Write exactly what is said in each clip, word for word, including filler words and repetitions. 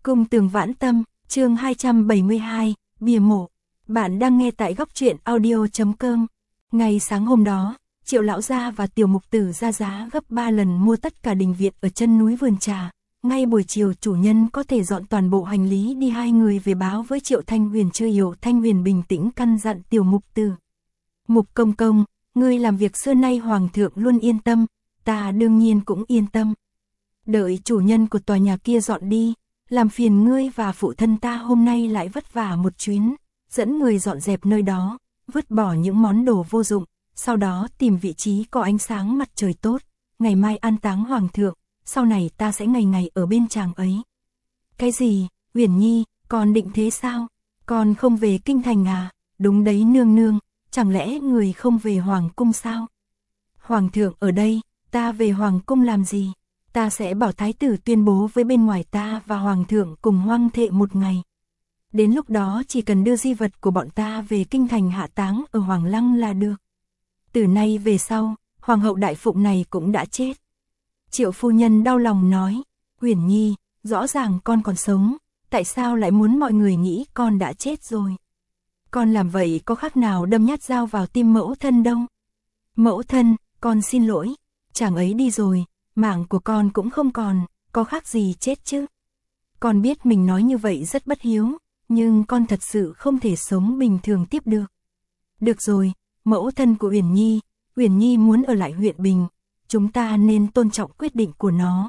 Cung tường vãn tâm, chương hai trăm bảy mươi hai, bia mộ. Bạn đang nghe tại góc truyện audio chấm com. Ngày sáng hôm đó, Triệu lão gia và Tiểu Mục Tử ra giá gấp ba lần mua tất cả đình viện ở chân núi Vườn Trà. Ngay buổi chiều chủ nhân có thể dọn toàn bộ hành lý đi, hai người về báo với Triệu Thanh Huyền. Chưa hiểu Thanh Huyền bình tĩnh căn dặn Tiểu Mục Tử. Mục công công, ngươi làm việc xưa nay hoàng thượng luôn yên tâm, ta đương nhiên cũng yên tâm. Đợi chủ nhân của tòa nhà kia dọn đi, làm phiền ngươi và phụ thân ta hôm nay lại vất vả một chuyến, dẫn người dọn dẹp nơi đó, vứt bỏ những món đồ vô dụng, sau đó tìm vị trí có ánh sáng mặt trời tốt, ngày mai an táng hoàng thượng, sau này ta sẽ ngày ngày ở bên chàng ấy. Cái gì, Uyển Nhi, con định thế sao? Con không về kinh thành à? Đúng đấy nương nương, chẳng lẽ người không về hoàng cung sao? Hoàng thượng ở đây, ta về hoàng cung làm gì? Ta sẽ bảo thái tử tuyên bố với bên ngoài ta và hoàng thượng cùng hoang thệ một ngày. Đến lúc đó chỉ cần đưa di vật của bọn ta về kinh thành hạ táng ở Hoàng Lăng là được. Từ nay về sau, hoàng hậu đại phụng này cũng đã chết. Triệu phu nhân đau lòng nói, Uyển Nhi, rõ ràng con còn sống, tại sao lại muốn mọi người nghĩ con đã chết rồi? Con làm vậy có khác nào đâm nhát dao vào tim mẫu thân đâu? Mẫu thân, con xin lỗi, chàng ấy đi rồi, mạng của con cũng không còn, có khác gì chết chứ? Con biết mình nói như vậy rất bất hiếu, nhưng con thật sự không thể sống bình thường tiếp được. Được rồi, mẫu thân của Uyển Nhi, Uyển Nhi muốn ở lại huyện Bình, chúng ta nên tôn trọng quyết định của nó.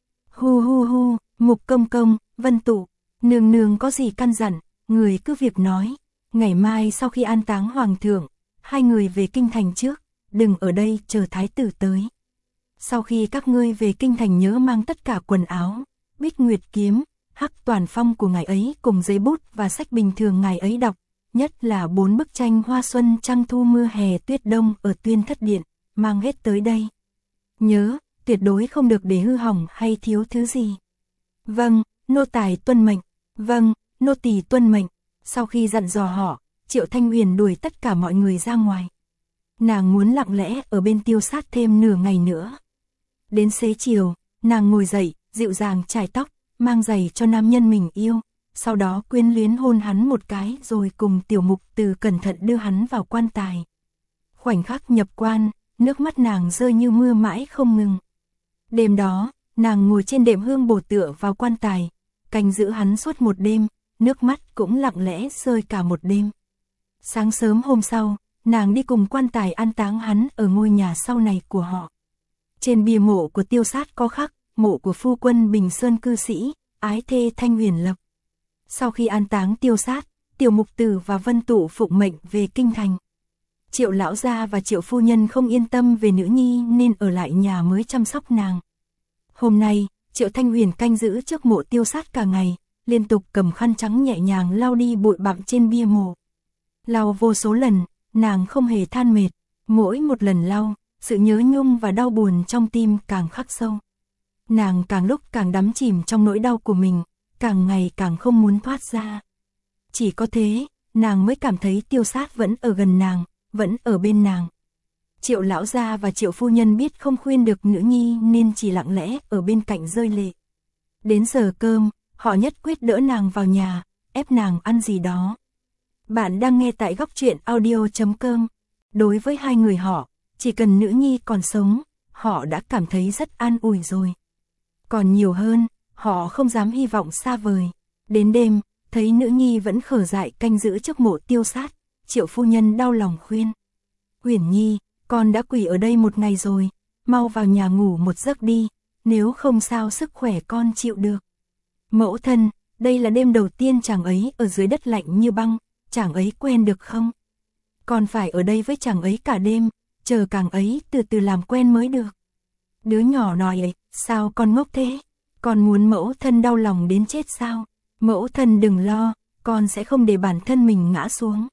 Hu hu hu, Mục công công, Vân Tụ, nương nương có gì căn dặn, người cứ việc nói. Ngày mai sau khi an táng hoàng thượng, hai người về kinh thành trước, đừng ở đây chờ thái tử tới. Sau khi các ngươi về kinh thành nhớ mang tất cả quần áo, Bích Nguyệt kiếm, Hắc Toàn Phong của ngài ấy cùng giấy bút và sách bình thường ngài ấy đọc, nhất là bốn bức tranh hoa xuân trăng thu mưa hè tuyết đông ở Tuyên Thất Điện, mang hết tới đây. Nhớ, tuyệt đối không được để hư hỏng hay thiếu thứ gì. Vâng, nô tài tuân mệnh. Vâng, nô tỳ tuân mệnh. Sau khi dặn dò họ, Triệu Thanh Huyền đuổi tất cả mọi người ra ngoài. Nàng muốn lặng lẽ ở bên Tiêu Sát thêm nửa ngày nữa. Đến xế chiều, nàng ngồi dậy, dịu dàng chải tóc, mang giày cho nam nhân mình yêu, sau đó quyến luyến hôn hắn một cái rồi cùng Tiểu Mục Tử cẩn thận đưa hắn vào quan tài. Khoảnh khắc nhập quan, nước mắt nàng rơi như mưa mãi không ngừng. Đêm đó, nàng ngồi trên đệm hương bổ tựa vào quan tài, canh giữ hắn suốt một đêm, nước mắt cũng lặng lẽ rơi cả một đêm. Sáng sớm hôm sau, nàng đi cùng quan tài an táng hắn ở ngôi nhà sau này của họ. Trên bia mộ của Tiêu Sát có khắc, mộ của phu quân Bình Sơn cư sĩ, ái thê Thanh Huyền lập. Sau khi an táng Tiêu Sát, Tiểu Mục Tử và Vân Tụ phụng mệnh về kinh thành. Triệu lão gia và Triệu phu nhân không yên tâm về nữ nhi nên ở lại nhà mới chăm sóc nàng. Hôm nay, Triệu Thanh Huyền canh giữ trước mộ Tiêu Sát cả ngày, liên tục cầm khăn trắng nhẹ nhàng lau đi bụi bặm trên bia mộ. Lau vô số lần, nàng không hề than mệt, mỗi một lần lau, sự nhớ nhung và đau buồn trong tim càng khắc sâu. Nàng càng lúc càng đắm chìm trong nỗi đau của mình, càng ngày càng không muốn thoát ra. Chỉ có thế, nàng mới cảm thấy Tiêu Sát vẫn ở gần nàng, vẫn ở bên nàng. Triệu lão gia và Triệu phu nhân biết không khuyên được nữ nhi nên chỉ lặng lẽ ở bên cạnh rơi lệ. Đến giờ cơm, họ nhất quyết đỡ nàng vào nhà, ép nàng ăn gì đó. Bạn đang nghe tại góc truyện audio chấm com. Đối với hai người họ, chỉ cần nữ nhi còn sống, họ đã cảm thấy rất an ủi rồi. Còn nhiều hơn, họ không dám hy vọng xa vời. Đến đêm, thấy nữ nhi vẫn khở dại canh giữ trước mộ Tiêu Sát, Triệu phu nhân đau lòng khuyên. Uyển Nhi, con đã quỳ ở đây một ngày rồi, mau vào nhà ngủ một giấc đi, nếu không sao sức khỏe con chịu được. Mẫu thân, đây là đêm đầu tiên chàng ấy ở dưới đất lạnh như băng, chàng ấy quen được không? Con phải ở đây với chàng ấy cả đêm, chờ chàng ấy từ từ làm quen mới được. Đứa nhỏ nói ấy, sao con ngốc thế? Con muốn mẫu thân đau lòng đến chết sao? Mẫu thân đừng lo, con sẽ không để bản thân mình ngã xuống.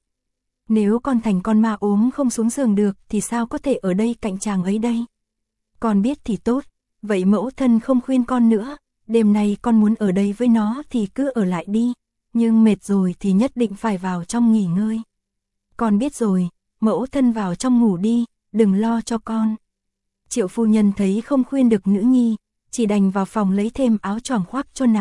Nếu con thành con ma ốm không xuống giường được thì sao có thể ở đây cạnh chàng ấy đây? Con biết thì tốt, vậy mẫu thân không khuyên con nữa, đêm nay con muốn ở đây với nó thì cứ ở lại đi, nhưng mệt rồi thì nhất định phải vào trong nghỉ ngơi. Con biết rồi, mẫu thân vào trong ngủ đi, đừng lo cho con. Triệu phu nhân thấy không khuyên được nữ nhi, chỉ đành vào phòng lấy thêm áo choàng khoác cho nàng,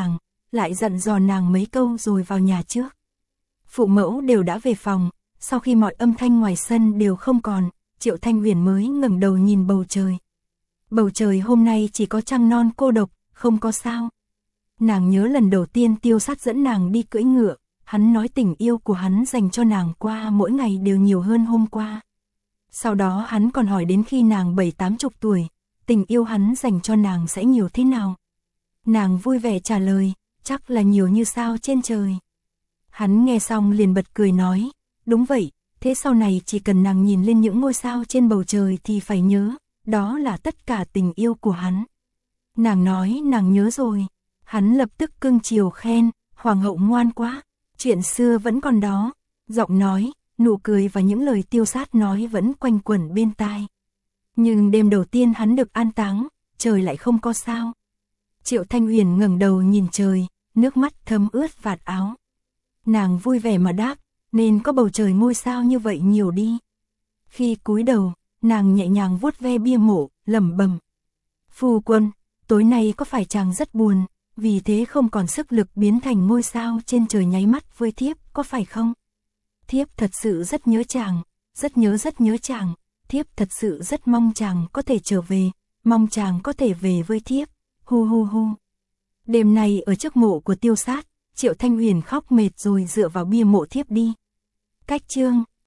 lại dặn dò nàng mấy câu rồi vào nhà trước. Phụ mẫu đều đã về phòng, sau khi mọi âm thanh ngoài sân đều không còn, Triệu Thanh Huyền mới ngẩng đầu nhìn bầu trời. Bầu trời hôm nay chỉ có trăng non cô độc, không có sao. Nàng nhớ lần đầu tiên Tiêu Sát dẫn nàng đi cưỡi ngựa, hắn nói tình yêu của hắn dành cho nàng qua mỗi ngày đều nhiều hơn hôm qua. Sau đó hắn còn hỏi đến khi nàng bảy tám chục tuổi, tình yêu hắn dành cho nàng sẽ nhiều thế nào. Nàng vui vẻ trả lời, chắc là nhiều như sao trên trời. Hắn nghe xong liền bật cười nói, đúng vậy, thế sau này chỉ cần nàng nhìn lên những ngôi sao trên bầu trời thì phải nhớ, đó là tất cả tình yêu của hắn. Nàng nói nàng nhớ rồi, hắn lập tức cưng chiều khen, hoàng hậu ngoan quá, chuyện xưa vẫn còn đó, giọng nói, nụ cười và những lời Tiêu Sát nói vẫn quanh quẩn bên tai. Nhưng đêm đầu tiên hắn được an táng, trời lại không có sao. Triệu Thanh Huyền ngẩng đầu nhìn trời, nước mắt thấm ướt vạt áo. Nàng vui vẻ mà đáp, nên có bầu trời ngôi sao như vậy nhiều đi. Khi cúi đầu, nàng nhẹ nhàng vuốt ve bia mộ, lẩm bẩm. Phu quân, tối nay có phải chàng rất buồn, vì thế không còn sức lực biến thành ngôi sao trên trời nháy mắt với thiếp, có phải không? Thiếp thật sự rất nhớ chàng, rất nhớ rất nhớ chàng, thiếp thật sự rất mong chàng có thể trở về, mong chàng có thể về với thiếp, hu hu hu. Đêm nay ở trước mộ của Tiêu Sát, Triệu Thanh Huyền khóc mệt rồi dựa vào bia mộ thiếp đi. Cách chương